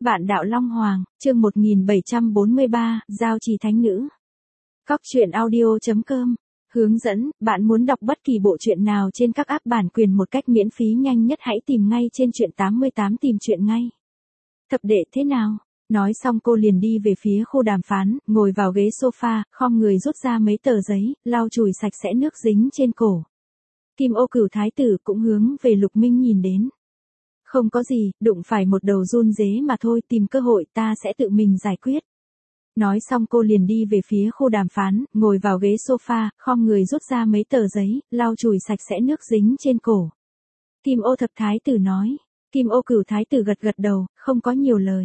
Vạn đạo Long Hoàng, chương 1743, Giao trì thánh nữ. Cóc truyện audio.com. Hướng dẫn, bạn muốn đọc bất kỳ bộ truyện nào trên các app bản quyền một cách miễn phí nhanh nhất hãy tìm ngay trên truyện 88 tìm truyện ngay. Thập đệ thế nào? Nói xong cô liền đi về phía khu đàm phán, ngồi vào ghế sofa, khom người rút ra mấy tờ giấy, lau chùi sạch sẽ nước dính trên cổ. Kim Ô Cửu thái tử cũng hướng về Lục Minh nhìn đến. Không có gì, đụng phải một đầu run dế mà thôi, tìm cơ hội ta sẽ tự mình giải quyết. Nói xong cô liền đi về phía khu đàm phán, ngồi vào ghế sofa, khom người rút ra mấy tờ giấy, lau chùi sạch sẽ nước dính trên cổ. Kim Ô Thập thái tử nói. Kim Ô Cửu thái tử gật gật đầu, không có nhiều lời.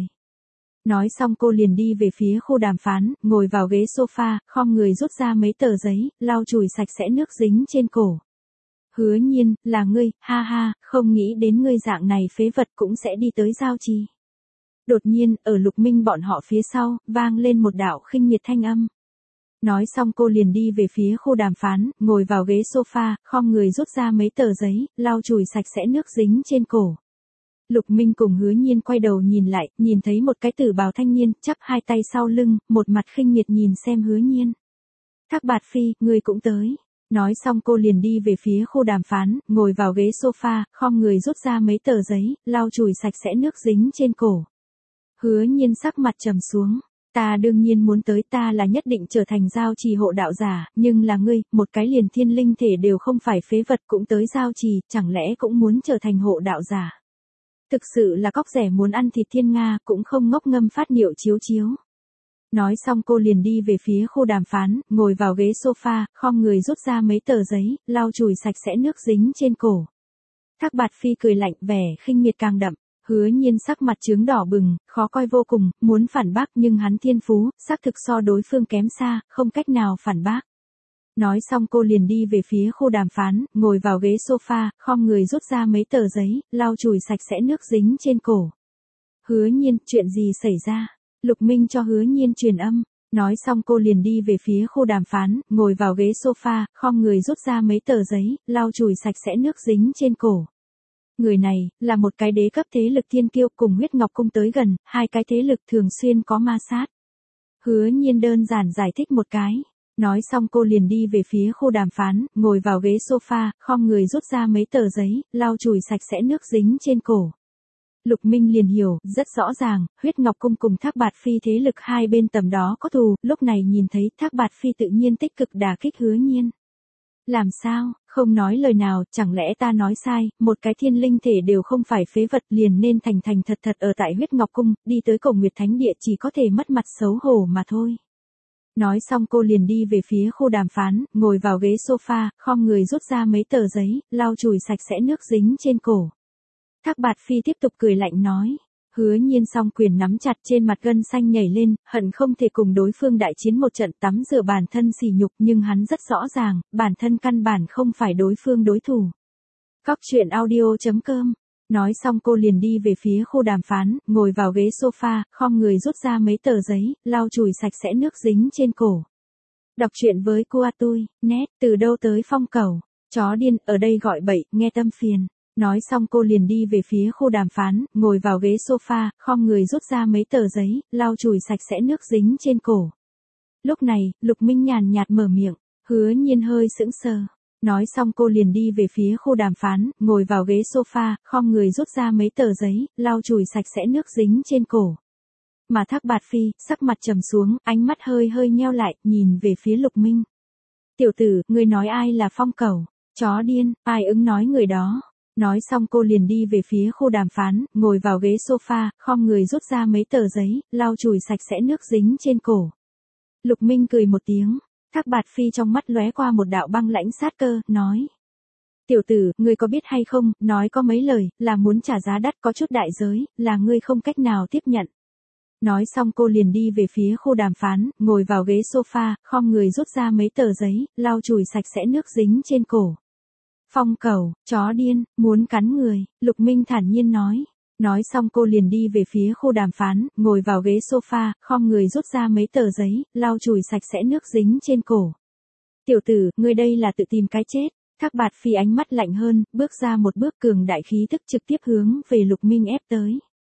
Nói xong cô liền đi về phía khu đàm phán, ngồi vào ghế sofa, khom người rút ra mấy tờ giấy, lau chùi sạch sẽ nước dính trên cổ. Hứa Nhiên, là ngươi, ha ha, không nghĩ đến ngươi dạng này phế vật cũng sẽ đi tới giao trì. Đột nhiên, ở Lục Minh bọn họ phía sau, vang lên một đạo khinh miệt thanh âm. Nói xong cô liền đi về phía khu đàm phán, ngồi vào ghế sofa, khom người rút ra mấy tờ giấy, lau chùi sạch sẽ nước dính trên cổ. Lục Minh cùng Hứa Nhiên quay đầu nhìn lại, nhìn thấy một cái tử bào thanh niên, chắp hai tay sau lưng, một mặt khinh miệt nhìn xem Hứa Nhiên. Thác Bạt Phi, ngươi cũng tới. Nói xong cô liền đi về phía khu đàm phán, ngồi vào ghế sofa, khom người rút ra mấy tờ giấy, lau chùi sạch sẽ nước dính trên cổ. Hứa Nhiên sắc mặt trầm xuống. Ta đương nhiên muốn tới, ta là nhất định trở thành giao trì hộ đạo giả, nhưng là ngươi, một cái liền thiên linh thể đều không phải phế vật cũng tới giao trì, chẳng lẽ cũng muốn trở thành hộ đạo giả. Thực sự là cóc rẻ muốn ăn thịt thiên nga, cũng không ngốc ngâm phát niệu chiếu chiếu. Nói xong cô liền đi về phía khu đàm phán, ngồi vào ghế sofa, khom người rút ra mấy tờ giấy, lau chùi sạch sẽ nước dính trên cổ. Thác Bạt Phi cười lạnh, vẻ khinh miệt càng đậm. Hứa Nhiên sắc mặt chướng đỏ bừng, khó coi vô cùng, muốn phản bác nhưng hắn thiên phú, xác thực so đối phương kém xa, không cách nào phản bác. Nói xong cô liền đi về phía khu đàm phán, ngồi vào ghế sofa, khom người rút ra mấy tờ giấy, lau chùi sạch sẽ nước dính trên cổ. Hứa Nhiên, chuyện gì xảy ra? Lục Minh cho Hứa Nhiên truyền âm. Nói xong cô liền đi về phía khu đàm phán, ngồi vào ghế sofa, khom người rút ra mấy tờ giấy, lau chùi sạch sẽ nước dính trên cổ. Người này, là một cái đế cấp thế lực thiên kiêu cùng huyết ngọc cung tới gần, hai cái thế lực thường xuyên có ma sát. Hứa Nhiên đơn giản giải thích một cái. Nói xong cô liền đi về phía khu đàm phán, ngồi vào ghế sofa, khom người rút ra mấy tờ giấy, lau chùi sạch sẽ nước dính trên cổ. Lục Minh liền hiểu, rất rõ ràng, huyết ngọc cung cùng Thác Bạt Phi thế lực hai bên tầm đó có thù, lúc này nhìn thấy Thác Bạt Phi tự nhiên tích cực đả kích Hứa Nhiên. Làm sao, không nói lời nào, chẳng lẽ ta nói sai, một cái thiên linh thể đều không phải phế vật liền nên thành thành thật thật ở tại huyết ngọc cung, đi tới Cổ Nguyệt Thánh Địa chỉ có thể mất mặt xấu hổ mà thôi. Nói xong cô liền đi về phía khu đàm phán, ngồi vào ghế sofa, khom người rút ra mấy tờ giấy, lau chùi sạch sẽ nước dính trên cổ. Thác Bạt Phi tiếp tục cười lạnh nói. Hứa Nhiên song quyền nắm chặt, trên mặt gân xanh nhảy lên, hận không thể cùng đối phương đại chiến một trận, tắm rửa bản thân sỉ nhục, nhưng hắn rất rõ ràng, bản thân căn bản không phải đối phương đối thủ. Cóc truyện audio.com. Nói xong cô liền đi về phía khu đàm phán, ngồi vào ghế sofa, khom người rút ra mấy tờ giấy, lau chùi sạch sẽ nước dính trên cổ. Đọc truyện với Cua Tui, net, từ đâu tới phong cẩu, chó điên, ở đây gọi bậy, nghe tâm phiền. Nói xong cô liền đi về phía khu đàm phán, ngồi vào ghế sofa, khom người rút ra mấy tờ giấy, lau chùi sạch sẽ nước dính trên cổ. Lúc này, Lục Minh nhàn nhạt mở miệng, Hứa Nhiên hơi sững sờ. Nói xong cô liền đi về phía khu đàm phán, ngồi vào ghế sofa, khom người rút ra mấy tờ giấy, lau chùi sạch sẽ nước dính trên cổ. Mà Thác Bạt Phi, sắc mặt trầm xuống, ánh mắt hơi hơi nheo lại, nhìn về phía Lục Minh. Tiểu tử, ngươi nói ai là phong cẩu, chó điên, ai ứng nói người đó. Nói xong cô liền đi về phía khu đàm phán, ngồi vào ghế sofa, khom người rút ra mấy tờ giấy, lau chùi sạch sẽ nước dính trên cổ. Lục Minh cười một tiếng, Thác Bạt Phi trong mắt lóe qua một đạo băng lãnh sát cơ, nói. Tiểu tử, ngươi có biết hay không, nói có mấy lời, là muốn trả giá đắt có chút đại giới, là ngươi không cách nào tiếp nhận. Nói xong cô liền đi về phía khu đàm phán, ngồi vào ghế sofa, khom người rút ra mấy tờ giấy, lau chùi sạch sẽ nước dính trên cổ. Phong cẩu, chó điên, muốn cắn người, Lục Minh thản nhiên nói. Nói xong cô liền đi về phía khu đàm phán, ngồi vào ghế sofa, khom người rút ra mấy tờ giấy, lau chùi sạch sẽ nước dính trên cổ. Tiểu tử, ngươi đây là tự tìm cái chết. Thác Bạt Phi ánh mắt lạnh hơn, bước ra một bước cường đại khí tức trực tiếp hướng về Lục Minh ép tới.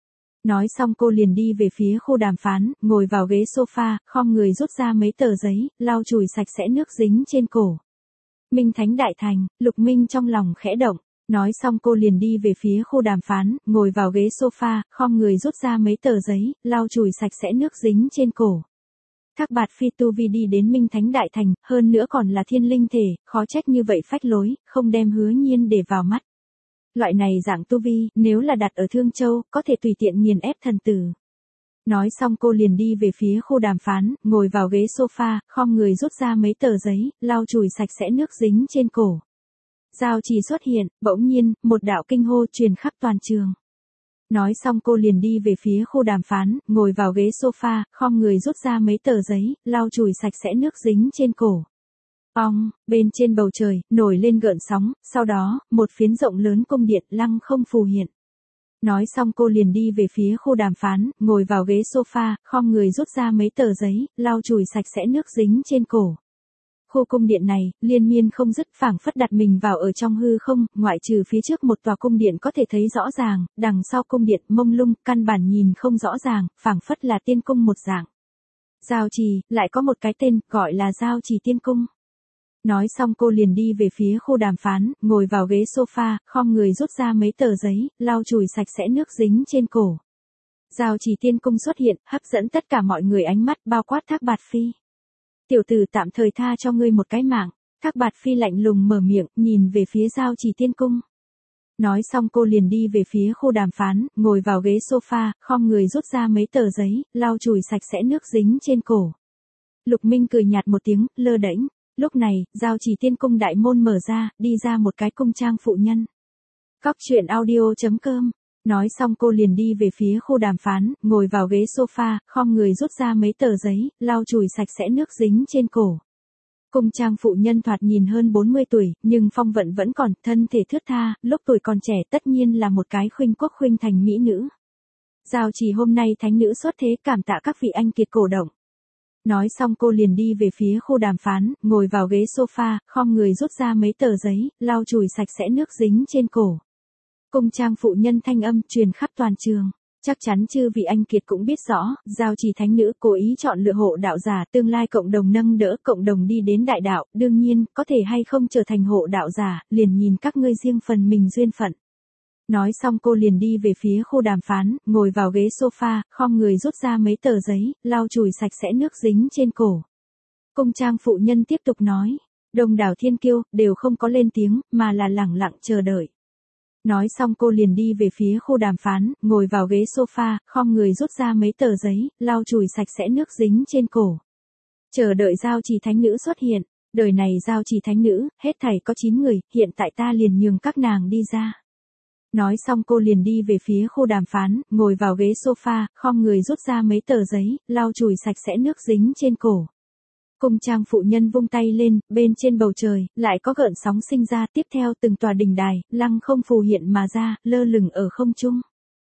Nói xong cô liền đi về phía khu đàm phán, ngồi vào ghế sofa, khom người rút ra mấy tờ giấy, lau chùi sạch sẽ nước dính trên cổ. Minh Thánh Đại Thành, Lục Minh trong lòng khẽ động. Nói xong cô liền đi về phía khu đàm phán, ngồi vào ghế sofa, khom người rút ra mấy tờ giấy, lau chùi sạch sẽ nước dính trên cổ. Thác Bạt Phi tu vi đi đến Minh Thánh Đại Thành, hơn nữa còn là thiên linh thể, khó trách như vậy phách lối, không đem Hứa Nhiên để vào mắt. Loại này dạng tu vi, nếu là đặt ở Thương Châu, có thể tùy tiện nghiền ép thần tử. Nói xong cô liền đi về phía khu đàm phán, ngồi vào ghế sofa, khom người rút ra mấy tờ giấy, lau chùi sạch sẽ nước dính trên cổ. Giao Trì xuất hiện, bỗng nhiên, một đạo kinh hô truyền khắp toàn trường. Nói xong cô liền đi về phía khu đàm phán, ngồi vào ghế sofa, khom người rút ra mấy tờ giấy, lau chùi sạch sẽ nước dính trên cổ. Ong, bên trên bầu trời, nổi lên gợn sóng, sau đó, một phiến rộng lớn cung điện lăng không phù hiện. Nói xong cô liền đi về phía khu đàm phán, ngồi vào ghế sofa, khom người rút ra mấy tờ giấy, lau chùi sạch sẽ nước dính trên cổ. Khu cung điện này, liên miên không dứt, phảng phất đặt mình vào ở trong hư không, ngoại trừ phía trước một tòa cung điện có thể thấy rõ ràng, đằng sau cung điện mông lung, căn bản nhìn không rõ ràng, phảng phất là tiên cung một dạng. Giao Trì, lại có một cái tên, gọi là Giao Trì Tiên Cung. Nói xong cô liền đi về phía khu đàm phán, ngồi vào ghế sofa, khom người rút ra mấy tờ giấy, lau chùi sạch sẽ nước dính trên cổ. Giao Trì Tiên Cung xuất hiện, hấp dẫn tất cả mọi người ánh mắt, bao quát Thác Bạt Phi. Tiểu tử tạm thời tha cho ngươi một cái mạng. Thác Bạt Phi lạnh lùng mở miệng, nhìn về phía Giao Trì Tiên Cung. Nói xong cô liền đi về phía khu đàm phán, ngồi vào ghế sofa, khom người rút ra mấy tờ giấy, lau chùi sạch sẽ nước dính trên cổ. Lục Minh cười nhạt một tiếng, lơ đễnh. Lúc này, Giao Trì Tiên Cung đại môn mở ra, đi ra một cái cung trang phụ nhân. Cóc truyện audio.com. Nói xong cô liền đi về phía khu đàm phán, ngồi vào ghế sofa, khom người rút ra mấy tờ giấy, lau chùi sạch sẽ nước dính trên cổ. Cung trang phụ nhân thoạt nhìn hơn 40 tuổi, nhưng phong vận vẫn còn, thân thể thướt tha, lúc tuổi còn trẻ tất nhiên là một cái khuynh quốc khuynh thành mỹ nữ. Giao Trì hôm nay thánh nữ xuất thế, cảm tạ các vị anh kiệt cổ động. Nói xong cô liền đi về phía khu đàm phán, ngồi vào ghế sofa, khom người rút ra mấy tờ giấy, lau chùi sạch sẽ nước dính trên cổ. Cung trang phụ nhân thanh âm truyền khắp toàn trường. Chắc chắn chư vị anh kiệt cũng biết rõ, Giao Trì thánh nữ cố ý chọn lựa hộ đạo giả, tương lai cộng đồng nâng đỡ, cộng đồng đi đến đại đạo, đương nhiên, có thể hay không trở thành hộ đạo giả, liền nhìn các ngươi riêng phần mình duyên phận. Nói xong cô liền đi về phía khu đàm phán, ngồi vào ghế sofa, khom người rút ra mấy tờ giấy, lau chùi sạch sẽ nước dính trên cổ. Cung trang phụ nhân tiếp tục nói, đông đảo thiên kiêu, đều không có lên tiếng, mà là lẳng lặng chờ đợi. Nói xong cô liền đi về phía khu đàm phán, ngồi vào ghế sofa, khom người rút ra mấy tờ giấy, lau chùi sạch sẽ nước dính trên cổ. Chờ đợi Giao Trì thánh nữ xuất hiện, đời này Giao Trì thánh nữ, hết thảy có 9 người, hiện tại ta liền nhường các nàng đi ra. Nói xong cô liền đi về phía khu đàm phán, ngồi vào ghế sofa, khom người rút ra mấy tờ giấy, lau chùi sạch sẽ nước dính trên cổ. Cung trang phụ nhân vung tay lên, bên trên bầu trời, lại có gợn sóng sinh ra, tiếp theo từng tòa đình đài, lăng không phù hiện mà ra, lơ lửng ở không trung.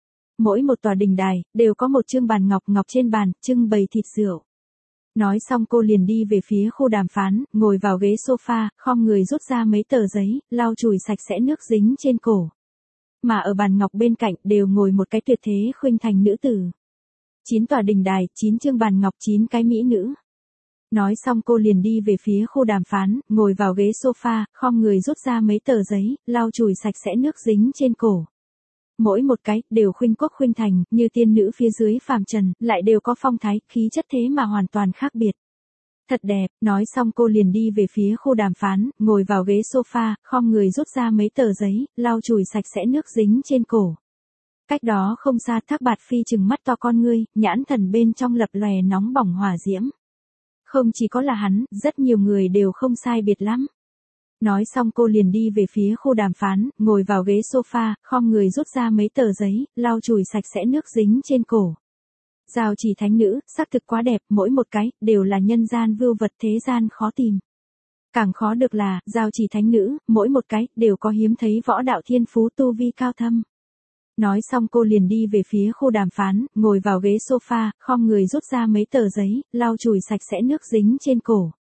Mỗi một tòa đình đài, đều có một chương bàn ngọc, ngọc trên bàn, trưng bày thịt rượu. Nói xong cô liền đi về phía khu đàm phán, ngồi vào ghế sofa, khom người rút ra mấy tờ giấy, lau chùi sạch sẽ nước dính trên cổ. Mà ở bàn ngọc bên cạnh, đều ngồi một cái tuyệt thế khuynh thành nữ tử. 9 tòa đình đài, 9 chương bàn ngọc, 9 cái mỹ nữ. Nói xong cô liền đi về phía khu đàm phán, ngồi vào ghế sofa, khom người rút ra mấy tờ giấy, lau chùi sạch sẽ nước dính trên cổ. Mỗi một cái, đều khuynh quốc khuynh thành, như tiên nữ phía dưới phàm trần, lại đều có phong thái, khí chất thế mà hoàn toàn khác biệt. Thật đẹp, nói xong cô liền đi về phía khu đàm phán, ngồi vào ghế sofa, khom người rút ra mấy tờ giấy, lau chùi sạch sẽ nước dính trên cổ. Cách đó không xa Thác Bạt Phi trừng mắt to con ngươi, nhãn thần bên trong lập lòe nóng bỏng hỏa diễm. Không chỉ có là hắn, rất nhiều người đều không sai biệt lắm. Nói xong cô liền đi về phía khu đàm phán, ngồi vào ghế sofa, khom người rút ra mấy tờ giấy, lau chùi sạch sẽ nước dính trên cổ. Giao Trì thánh nữ, sắc thực quá đẹp, mỗi một cái, đều là nhân gian vưu vật thế gian khó tìm. Càng khó được là, Giao Trì thánh nữ, mỗi một cái, đều có hiếm thấy võ đạo thiên phú tu vi cao thâm. Nói xong cô liền đi về phía khu đàm phán, ngồi vào ghế sofa, khom người rút ra mấy tờ giấy, lau chùi sạch sẽ nước dính trên cổ.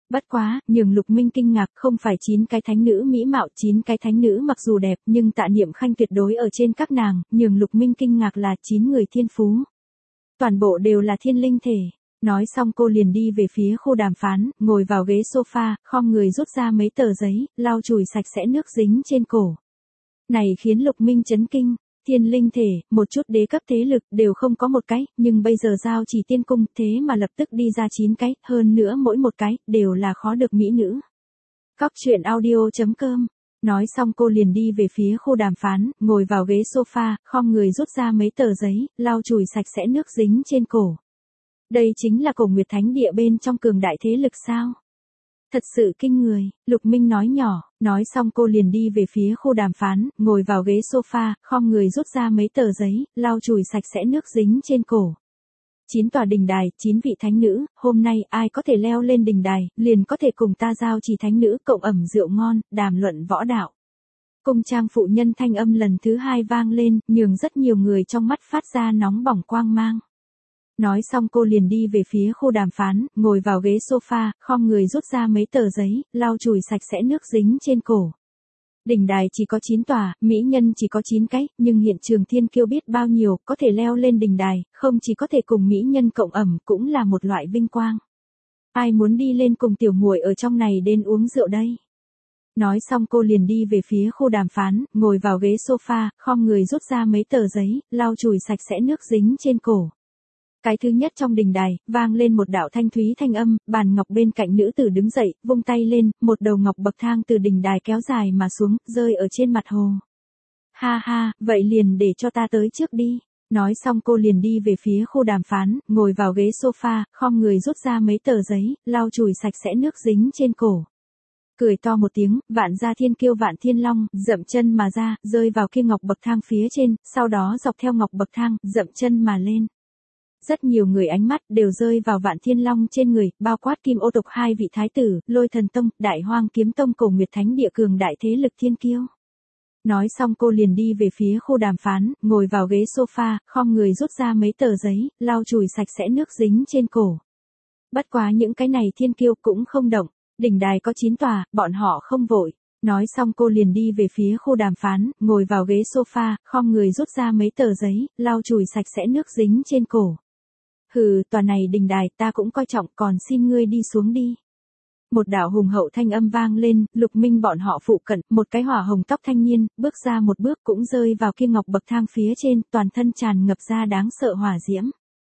Bất quá, nhường Lục Minh kinh ngạc không phải 9 cái thánh nữ mỹ mạo, 9 cái thánh nữ mặc dù đẹp nhưng Tạ Niệm Khanh tuyệt đối ở trên các nàng, nhường Lục Minh kinh ngạc là 9 người thiên phú. Toàn bộ đều là thiên linh thể. Nói xong cô liền đi về phía khu đàm phán, ngồi vào ghế sofa, khom người rút ra mấy tờ giấy, lau chùi sạch sẽ nước dính trên cổ. Này khiến Lục Minh chấn kinh. Thiên linh thể, một chút đế cấp thế lực đều không có một cái, nhưng bây giờ giao chỉ tiên cung thế mà lập tức đi ra 9 cái, hơn nữa mỗi một cái, đều là khó được mỹ nữ. Cóc truyện audio.com. Nói xong cô liền đi về phía khu đàm phán, ngồi vào ghế sofa, khom người rút ra mấy tờ giấy, lau chùi sạch sẽ nước dính trên cổ. Đây chính là Cổ Nguyệt Thánh Địa bên trong cường đại thế lực sao? Thật sự kinh người, Lục Minh nói nhỏ, nói xong cô liền đi về phía khu đàm phán, ngồi vào ghế sofa, khom người rút ra mấy tờ giấy, lau chùi sạch sẽ nước dính trên cổ. 9 tòa đình đài, 9 vị thánh nữ, hôm nay ai có thể leo lên đình đài, liền có thể cùng ta giao trì thánh nữ cộng ẩm rượu ngon, đàm luận võ đạo. Cung trang phụ nhân thanh âm lần thứ 2 vang lên, nhường rất nhiều người trong mắt phát ra nóng bỏng quang mang. Nói xong cô liền đi về phía khu đàm phán, ngồi vào ghế sofa, khom người rút ra mấy tờ giấy, lau chùi sạch sẽ nước dính trên cổ. Đỉnh đài chỉ có 9 tòa, mỹ nhân chỉ có 9 cái, nhưng hiện trường thiên kiêu biết bao nhiêu, có thể leo lên đỉnh đài, không chỉ có thể cùng mỹ nhân cộng ẩm, cũng là một loại vinh quang. Ai muốn đi lên cùng tiểu muội ở trong này đến uống rượu đây? Nói xong cô liền đi về phía khu đàm phán, ngồi vào ghế sofa, khom người rút ra mấy tờ giấy, lau chùi sạch sẽ nước dính trên cổ. Cái thứ nhất trong đình đài, vang lên một đạo thanh thúy thanh âm, bàn ngọc bên cạnh nữ tử đứng dậy, vung tay lên, một đầu ngọc bậc thang từ đình đài kéo dài mà xuống, rơi ở trên mặt hồ. Ha ha, vậy liền để cho ta tới trước đi. Nói xong cô liền đi về phía khu đàm phán, ngồi vào ghế sofa, khom người rút ra mấy tờ giấy, lau chùi sạch sẽ nước dính trên cổ. Cười to một tiếng, Vạn Gia Thiên Kiêu Vạn Thiên Long, dậm chân mà ra, rơi vào kia ngọc bậc thang phía trên, sau đó dọc theo ngọc bậc thang, dậm chân mà lên. Rất nhiều người ánh mắt đều rơi vào Vạn Thiên Long trên người, bao quát Kim Ô tộc 2 vị thái tử, Lôi Thần Tông, Đại Hoang Kiếm Tông Cổ Nguyệt Thánh Địa cường đại thế lực thiên kiêu. Nói xong cô liền đi về phía khu đàm phán, ngồi vào ghế sofa, khom người rút ra mấy tờ giấy, lau chùi sạch sẽ nước dính trên cổ. Bất quá những cái này thiên kiêu cũng không động, đỉnh đài có 9 tòa, bọn họ không vội. Nói xong cô liền đi về phía khu đàm phán, ngồi vào ghế sofa, khom người rút ra mấy tờ giấy, lau chùi sạch sẽ nước dính trên cổ. Hừ, tòa này đình đài ta cũng coi trọng, còn xin ngươi đi xuống đi. Một đạo hùng hậu thanh âm vang lên, Lục Minh bọn họ phụ cận, một cái hỏa hồng tóc thanh niên, bước ra một bước cũng rơi vào kia ngọc bậc thang phía trên, toàn thân tràn ngập ra đáng sợ hỏa diễm.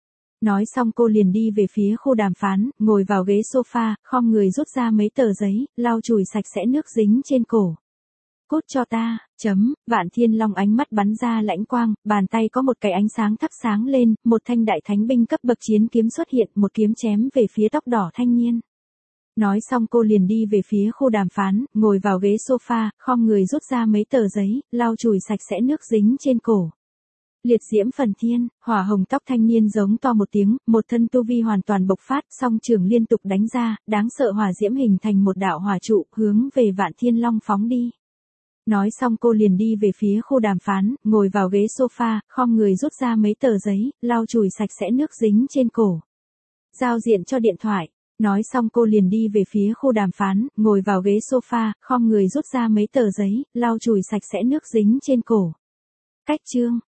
Nói xong cô liền đi về phía khu đàm phán, ngồi vào ghế sofa, khom người rút ra mấy tờ giấy, lau chùi sạch sẽ nước dính trên cổ. Cút cho ta, Vạn Thiên Long ánh mắt bắn ra lãnh quang, bàn tay có một cái ánh sáng thắp sáng lên, một thanh đại thánh binh cấp bậc chiến kiếm xuất hiện, một kiếm chém về phía tóc đỏ thanh niên. Nói xong cô liền đi về phía khu đàm phán, ngồi vào ghế sofa, khom người rút ra mấy tờ giấy, lau chùi sạch sẽ nước dính trên cổ. Liệt diễm phần thiên, hỏa hồng tóc thanh niên giống to một tiếng, một thân tu vi hoàn toàn bộc phát, song trường liên tục đánh ra, đáng sợ hỏa diễm hình thành một đạo hỏa trụ, hướng về Vạn Thiên Long phóng đi. Nói xong cô liền đi về phía khu đàm phán, ngồi vào ghế sofa, khom người rút ra mấy tờ giấy, lau chùi sạch sẽ nước dính trên cổ. Giao diện cho điện thoại. Nói xong cô liền đi về phía khu đàm phán, ngồi vào ghế sofa, khom người rút ra mấy tờ giấy, lau chùi sạch sẽ nước dính trên cổ. Cách chương.